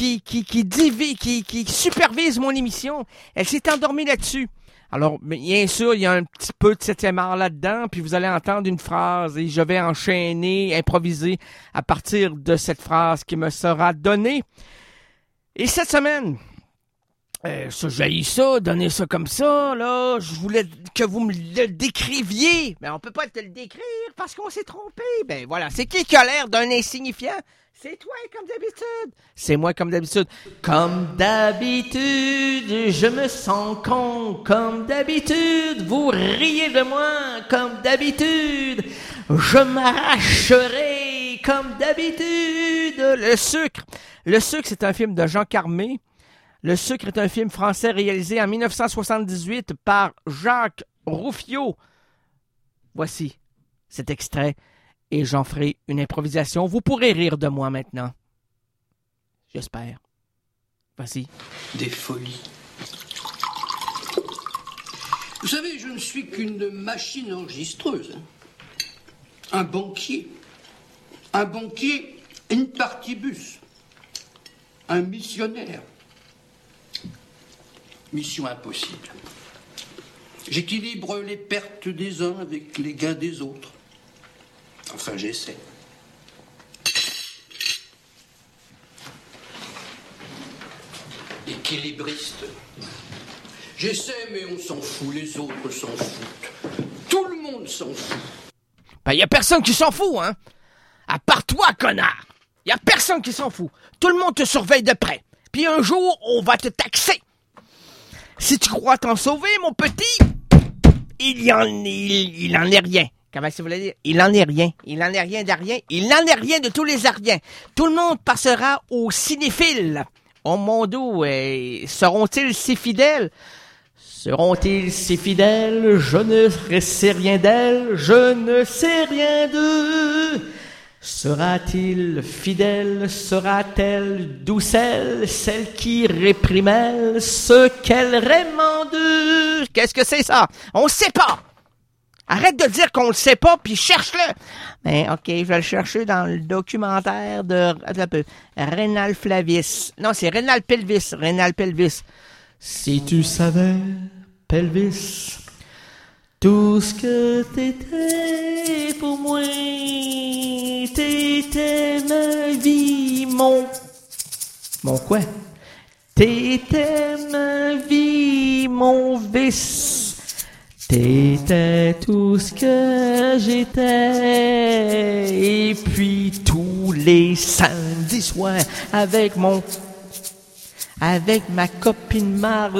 supervise mon émission. Elle s'est endormie là-dessus. Alors, bien sûr, il y a un petit peu de 7e art là-dedans, puis vous allez entendre une phrase et je vais enchaîner, improviser à partir de cette phrase qui me sera donnée. Et cette semaine, Ça, j'haïs ça, donner ça comme ça, là. Je voulais que vous me le décriviez. Mais on peut pas te le décrire parce qu'on s'est trompé. Ben voilà, c'est qui a l'air d'un insignifiant? C'est toi, comme d'habitude. C'est moi, comme d'habitude. Comme d'habitude, je me sens con. Comme d'habitude, vous riez de moi. Comme d'habitude, je m'arracherai. Comme d'habitude. Le sucre. Le sucre, c'est un film de Jean Carmé. Le sucre est un film français réalisé en 1978 par Jacques Rouffio. Voici cet extrait et j'en ferai une improvisation. Vous pourrez rire de moi maintenant. J'espère. Voici. Des folies. Vous savez, je ne suis qu'une machine enregistreuse. Un banquier. Un banquier, une partibus. Un missionnaire. Mission impossible. J'équilibre les pertes des uns avec les gains des autres. Enfin, j'essaie. Équilibriste. J'essaie, mais on s'en fout. Les autres s'en foutent. Tout le monde s'en fout. Ben, y a personne qui s'en fout, hein? À part toi, connard! Y a personne qui s'en fout. Tout le monde te surveille de près. Puis un jour, on va te taxer. Si tu crois t'en sauver, mon petit, il en est rien. Comment ça voulait dire? Il en est rien. Il en est rien d'arien. Il n'en est rien de tous les ariens. Tout le monde passera aux cinéphiles. Oh mon Dieu, seront-ils si fidèles? Seront-ils si fidèles? Je ne sais rien d'elle. Je ne sais rien d'eux. Sera-t-il fidèle? Sera-t-elle doucelle? Celle qui réprimelle ce qu'elle rémande? Qu'est-ce que c'est ça? On sait pas! Arrête de dire qu'on le sait pas, puis cherche-le! Ben, ok, je vais le chercher dans le documentaire de Rénal Flavis. Non, c'est Rénal Pelvis. Rénal Pelvis. Si tu savais, Pelvis, tout ce que t'étais pour moi, t'étais ma vie, mon quoi? T'étais ma vie, mon vice. T'étais tout ce que j'étais. Et puis tous les samedis soirs avec ma copine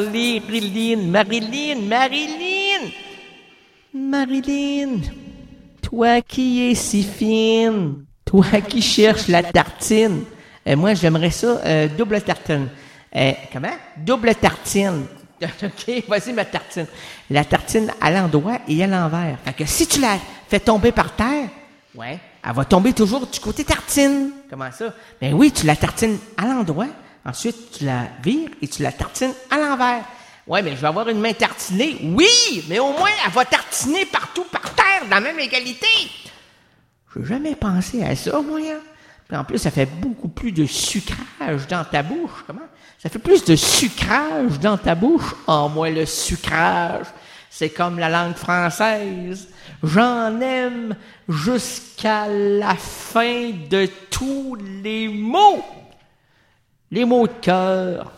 Marilyn, toi qui es si fine, toi qui cherches la tartine. Moi, j'aimerais ça, double tartine. Comment? Double tartine. OK, voici ma tartine. La tartine à l'endroit et à l'envers. Fait que si tu la fais tomber par terre, ouais, elle va tomber toujours du côté tartine. Comment ça? Ben oui, tu la tartines à l'endroit, ensuite tu la vires et tu la tartines à l'envers. Ouais, mais je vais avoir une main tartinée. Oui, mais au moins, elle va tartiner partout par terre, dans la même égalité. Je n'ai jamais pensé à ça, moi. Puis en plus, ça fait beaucoup plus de sucrage dans ta bouche. Comment? Ça fait plus de sucrage dans ta bouche. Oh, moi, le sucrage, c'est comme la langue française. J'en aime jusqu'à la fin de tous les mots. Les mots de cœur.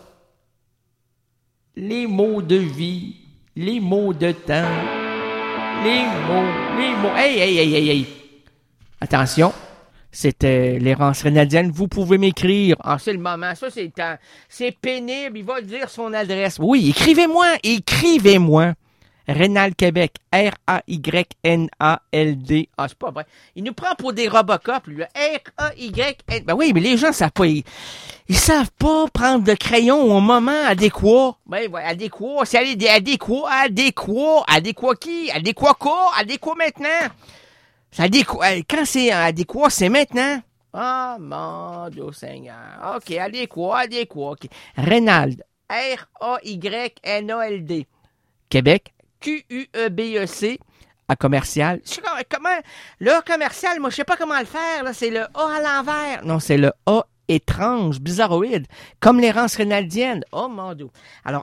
Les mots de vie, les mots de temps, les mots. Hey. Attention, c'était l'errance rénalienne. Vous pouvez m'écrire. Ah, c'est le moment. Ça, c'est pénible. Il va dire son adresse. Oui, écrivez-moi. Rénal Québec. R-A-Y-N-A-L-D. Ah, c'est pas vrai. Il nous prend pour des Robocop, lui. R-A-Y-N. Ben oui, mais les gens savent pas. Ils savent pas prendre de crayon au moment adéquat. Ben ouais, adéquat. C'est adéquat qui? Adéquat quoi? Adéquat maintenant. C'est adéquat. Quand c'est adéquat, c'est maintenant. Ah, mon Dieu Seigneur. OK, adéquat. OK. Rénal. R-A-Y-N-A-L-D. Québec. Q-U-E-B-E-C à commercial. Comment? Le commercial, moi, je sais pas comment le faire. Là, c'est le A à l'envers. Non, c'est le A étrange, bizarroïde, comme l'errance rénaldienne. Oh mon Dieu. Alors,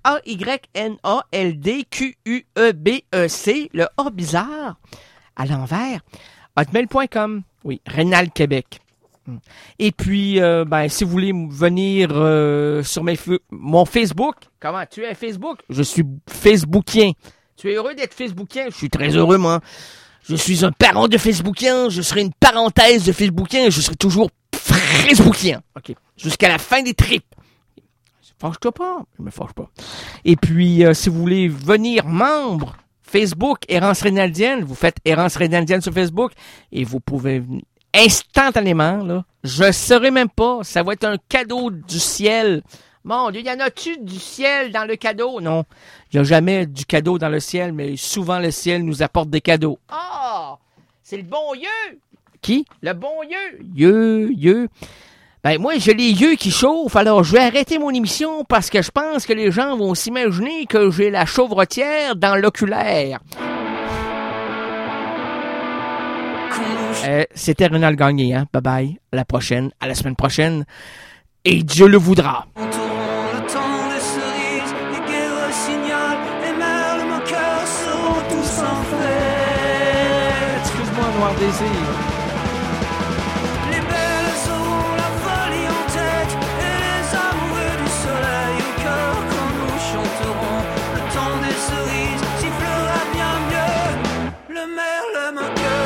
R-A-Y-N-A-L-D-Q-U-E-B-E-C, le A bizarre, à l'envers, hotmail.com. Oui, Rénal Québec. Et puis, si vous voulez venir sur mon Facebook, comment tu es Facebook? Je suis Facebookien. Tu es heureux d'être Facebookien? Je suis très heureux, moi. Je suis un parent de Facebookien. Je serai une parenthèse de Facebookien. Je serai toujours Facebookien. OK. Jusqu'à la fin des tripes. Fâche-toi pas. Je me fâche pas. Et puis, si vous voulez venir membre Facebook, Errance Rénaldienne, vous faites Errance Rénaldienne sur Facebook et vous pouvez instantanément, là. Je saurais même pas. Ça va être un cadeau du ciel. Mon Dieu, y en a-tu du ciel dans le cadeau? Non. Il n'y a jamais du cadeau dans le ciel, mais souvent le ciel nous apporte des cadeaux. Ah! C'est le bon yeux! Qui? Le bon yeux. Yeux. Ben, moi, j'ai les yeux qui chauffent, alors je vais arrêter mon émission parce que je pense que les gens vont s'imaginer que j'ai la chauvretière dans l'oculaire. C'était Rénal Gagné, hein? Bye bye. À la prochaine. À la semaine prochaine. Et Dieu le voudra. Le temps des cerises, les guerres signal, les merles moqueurs seront tous en fête. Excuse-moi, Noir Désir. Les belles auront la folie en tête, et les amoureux du soleil au cœur quand nous chanterons. Le temps des cerises sifflera bien mieux, le merle moqueur.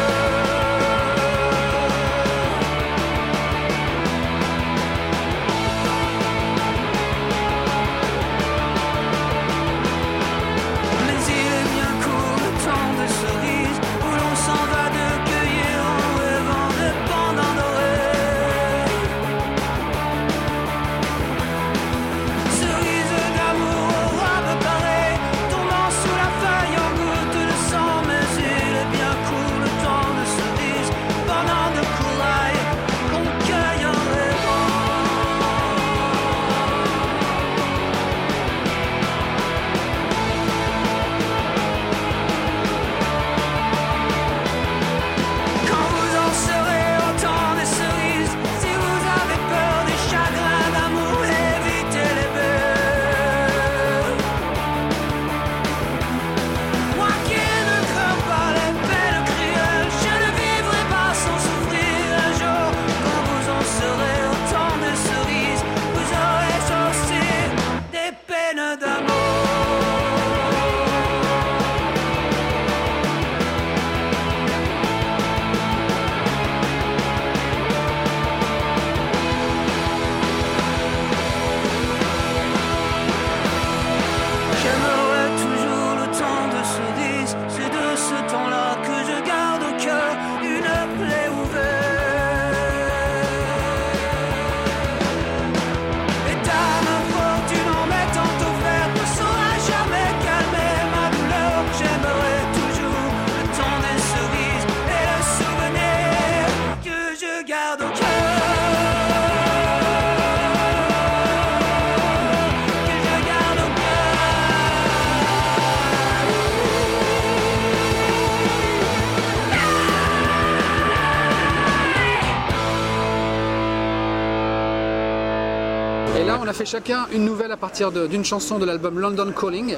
On a fait chacun une nouvelle à partir d'une chanson de l'album London Calling.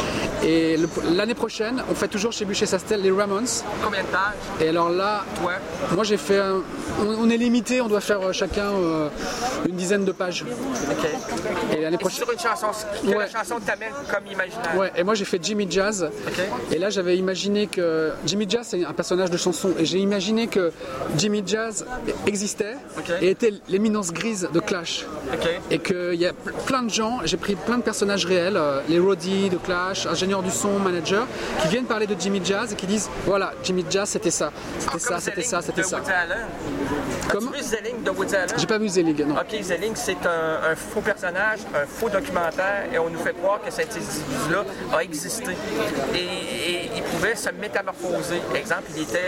Et l'année prochaine, on fait toujours chez Bûcher-Sastel les Ramones. Combien de pages? Et alors là, toi? Moi j'ai fait on est limité, on doit faire chacun une dizaine de pages. Ok. Et l'année prochaine. Sur une chanson, que la chanson t'amène comme imaginaire. Ouais, et moi j'ai fait Jimmy Jazz. Okay. Et là j'avais imaginé que Jimmy Jazz c'est un personnage de chanson. Et j'ai imaginé que Jimmy Jazz existait et était l'éminence grise de Clash. Okay. Et qu'il y a plein de gens, j'ai pris plein de personnages réels, les roadies de Clash, ingénieurs du son, managers, qui viennent parler de Jimmy Jazz et qui disent voilà, Jimmy Jazz c'était ça, c'était ça, c'était ça, c'était ça. As-tu vu Zelig de Woody Allen? J'ai pas vu Zelig, non. Ok, Zelig c'est un faux personnage, un faux documentaire et on nous fait croire que cet individu-là a existé. Et il pouvait se métamorphoser. Exemple, il était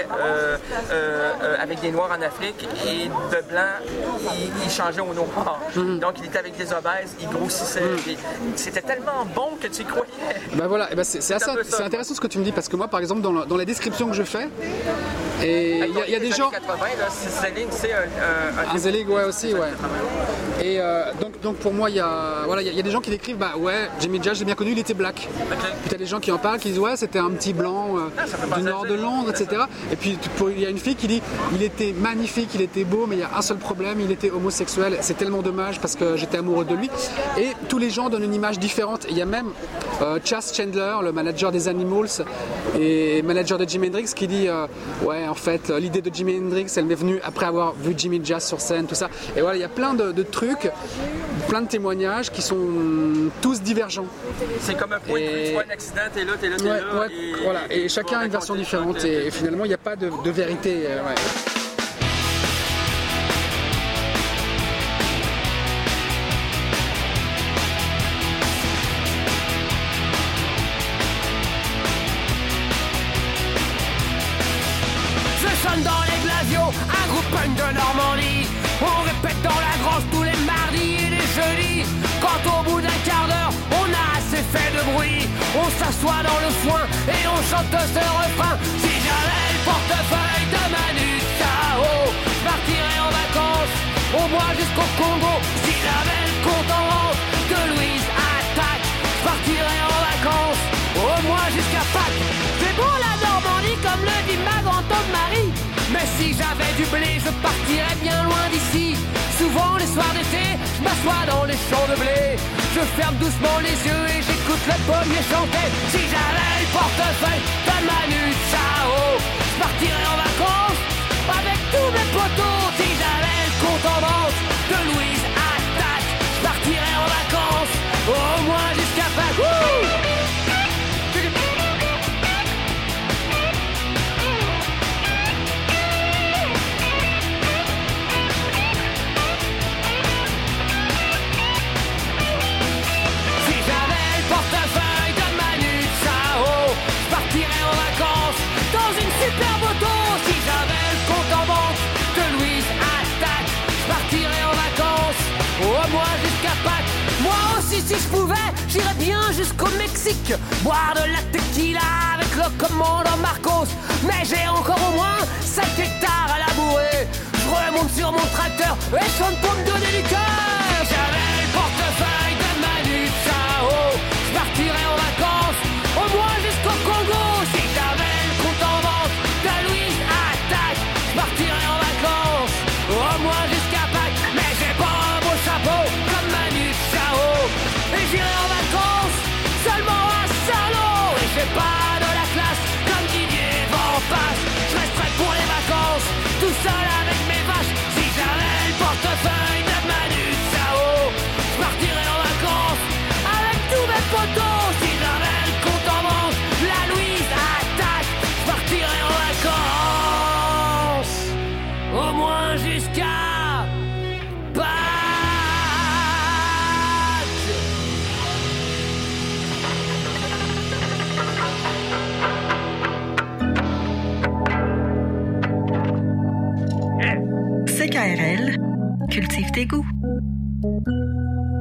avec des Noirs en Afrique et de blanc, il changeait au noir. Donc il était avec des obèses, il grossissait. C'était tellement bon que tu y croyais. Ben voilà, c'est intéressant ce que tu me dis parce que moi par exemple dans la description que je fais, Et il y a des gens... 80, là, Zelig, c'est un Zelig, ouais, aussi, ouais. Et donc pour moi, il y a des gens qui décrivent, bah ouais, Jimmy Jazz, j'ai bien connu, il était black. Okay. Puis t'as des gens qui en parlent, qui disent, ouais, c'était un petit blanc du nord de Londres, etc. Et puis il y a une fille qui dit, il était magnifique, il était beau, mais il y a un seul problème, il était homosexuel. C'est tellement dommage parce que j'étais amoureux de lui. Et tous les gens donnent une image différente. Il y a même Chas Chandler, le manager des Animals et manager de Jimi Hendrix, qui dit, ouais, en fait, l'idée de Jimi Hendrix, elle m'est venue après avoir vu Jimmy Jazz sur scène, tout ça. Et voilà, il y a plein de trucs, plein de témoignages qui sont tous divergents. C'est comme un point de vue, tu vois un accident, t'es là, t'es là. Ouais, voilà. Et chacun a une version différente. Et finalement, il n'y a pas de vérité. Ouais. Dans les glavios, un groupe punk de Normandie. On répète dans la grange tous les mardis et les jeudis. Quand au bout d'un quart d'heure, on a assez fait de bruit, on s'assoit dans le foin et on chante ce refrain. Si j'avais le portefeuille de Manu Chao, je partirais en vacances, au moins jusqu'au Congo. Si j'avais le compte en banque de Louise Attaque, je partirais en vacances, au moins jusqu'à Pâques. C'est beau la Normandie comme le dit ma grand-tante Marie. Mais si j'avais du blé, je partirais bien loin d'ici. Souvent les soirs d'été, je m'assois dans les champs de blé. Je ferme doucement les yeux et j'écoute le pommier chanter. Si j'avais le portefeuille de Manu Chao, je partirais en vacances avec tous mes potos. Si j'avais le compte en banque de Louise Attaque, je partirais en vacances, au moins jusqu'à Pâques. Super moto, si j'avais le compte en banque de Louise Attaque, je partirais en vacances, au moins jusqu'à Pâques. Moi aussi si je pouvais, j'irais bien jusqu'au Mexique, boire de la tequila avec le commandant Marcos. Mais j'ai encore au moins 7 hectares à labourer. Je remonte sur mon tracteur et je chante pour me donner du cœur. Si j'avais le portefeuille de Manu Chao, je partirais en vacances, au moins jusqu'au Congo. Si j'avais le compte en banque de Louise Attaque, je partirais en vacances, au moins jusqu'à Pâques. Mais j'ai pas un beau chapeau comme Manu Chao, et j'irai en vacances seulement à Saint-Lô. Et j'ai pas de la classe comme Didier Van Passe, je resterai pour les vacances tout seul avec mes vaches. Si j'avais le portefeuille de Manu Chao, je partirais en vacances avec tous mes potos. Si j'avais le compte en banque, la Louise Attaque, je partirais en vacances, au moins jusqu'à Pâques. CKRL, cultive tes goûts.